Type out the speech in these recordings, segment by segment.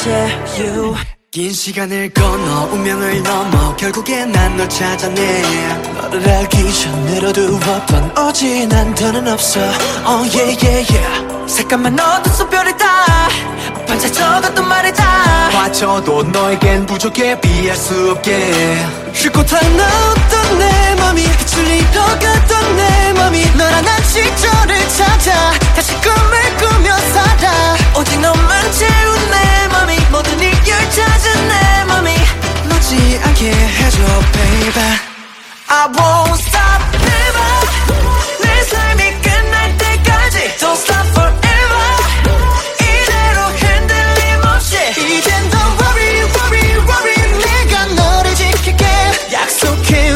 worship you. 긴 시간을 건너 운명을 넘어 결국엔 난 널 찾아내. 너를 알기 전으로 두었던 어진한 더는 없어. Oh yeah yeah yeah. 색감만 어두운 별이다 반짝 적었던 말이다. 봐줘도 너에겐 부족해 비할 수 없게. 쉴곳 하나 없던 내 맘이 빛을 잃어갔던 내 맘이 너란 한 시절을 찾아 다시 꿈을 꾸며 살아. 오직 너만 채운 내 맘이 모든 이유를 찾은 내 맘이 놓지 않게 해줘 baby. I won't stop never 내 삶이 끝날 때까지 Don't stop forever 이대로 흔들림 없이 이젠 don't worry worry worry 내가 너를 지킬게 약속해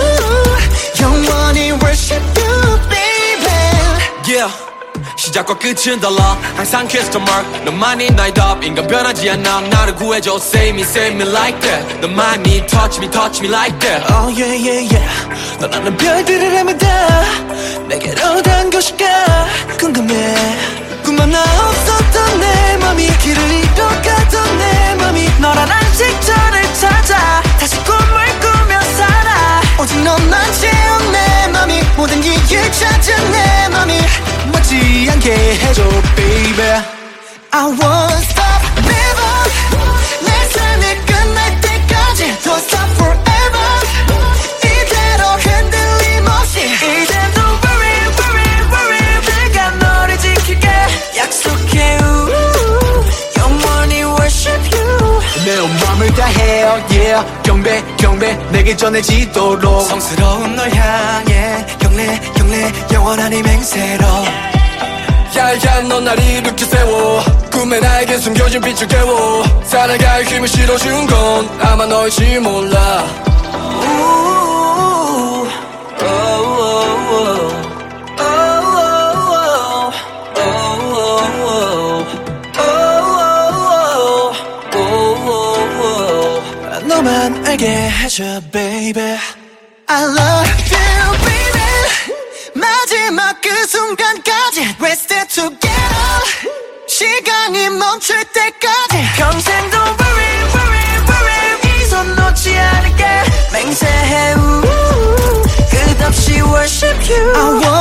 영원히 worship you baby. Yeah 시작과 끝은 달라 항상 kiss the mark 너만이 나의 답 인간 변하지 않아 나를 구해줘 save me like that 너만이 touch me like that. Oh yeah yeah yeah 너라는 별들을 헤매다 내게로 단 것일까 궁금해. 꿈 하나 없었던 내 맘이 길을 잃어갔던 내 맘이 너란 한 시절을 찾아 다시 꿈을 꾸며 살아. 오직 너만 채운 내 맘이 모든 이유를 찾은 내 맘이 놓지 않게 해줘 baby. I won't stop never 내 삶이 끝날 때까지 Don't stop forever 이대로 흔들림 없이 이젠 don't worry worry worry 내가 너를 지킬게 약속해 영원히 worship you. 내 온 맘을 다해 yeah 경배 내게 전해지도록 성스러운 널 향해 경례 영원한 이 맹세로. 야야 넌 날 이렇게 세워 꿈에 나에게 숨겨진 빛을 깨워 살아갈 힘을 실어준 건 아마 너일지 몰라. 너만 알게 해줘 baby. I love you baby 마지막 그 순간까지 Let's stay together 시간이 멈출 때까지 평생 don't worry worry worry 이 손 놓지 않을게 맹세해 끝없이 worship you. I